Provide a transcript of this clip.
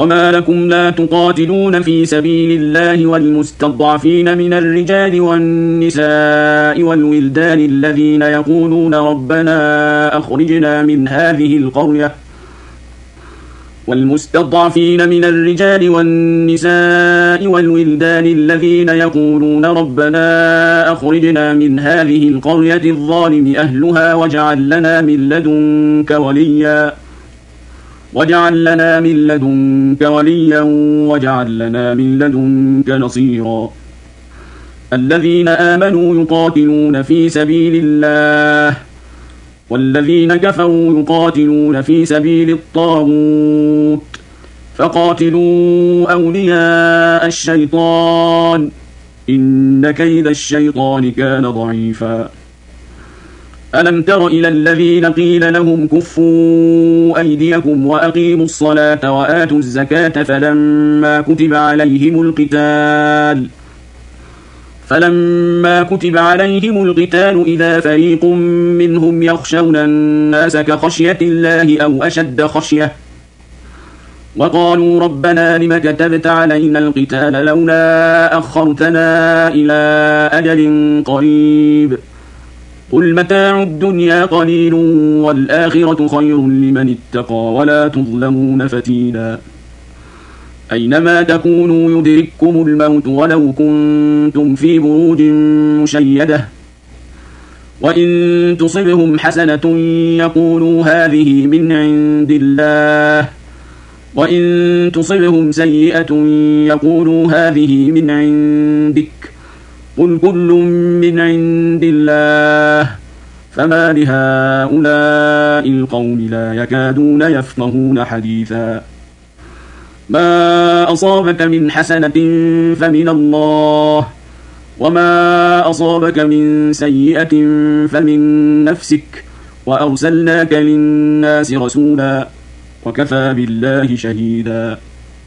وما لكم لا تقاتلون في سبيل الله والمستضعفين من الرجال والنساء والولدان الذين يقولون ربنا أخرجنا من هذه القرية والمستضعفين من الرجال والنساء والولدان الذين يقولون ربنا أخرجنا من هذه القرية الظالم أهلها واجعل لنا من لدنك وليا واجعل لنا من لدنك نصيرا. الذين آمنوا يقاتلون في سبيل الله والذين كفروا يقاتلون في سبيل الطاغوت فقاتلوا أولياء الشيطان إن كيد الشيطان كان ضعيفا. ألم تر إلى الذين قيل لهم كفوا أيديكم وأقيموا الصلاة وآتوا الزكاة فلما كتب عليهم القتال إذا فريق منهم يخشون الناس كخشية الله أو أشد خشية وقالوا ربنا لم كتبت علينا القتال لولا أخرتنا إلى أجل قريب قل متاع الدنيا قليل والآخرة خير لمن اتقى ولا تظلمون فتيلا. أينما تكونوا يدرككم الموت ولو كنتم في بروج مشيدة وإن تصبهم حسنة يقولوا هذه من عند الله وإن تصبهم سيئة يقولوا هذه من عندك قل كل من عند الله فما لهؤلاء القوم لا يكادون يفقهون حديثا. ما أصابك من حسنة فمن الله وما أصابك من سيئة فمن نفسك وأرسلناك للناس رسولا وكفى بالله شهيدا.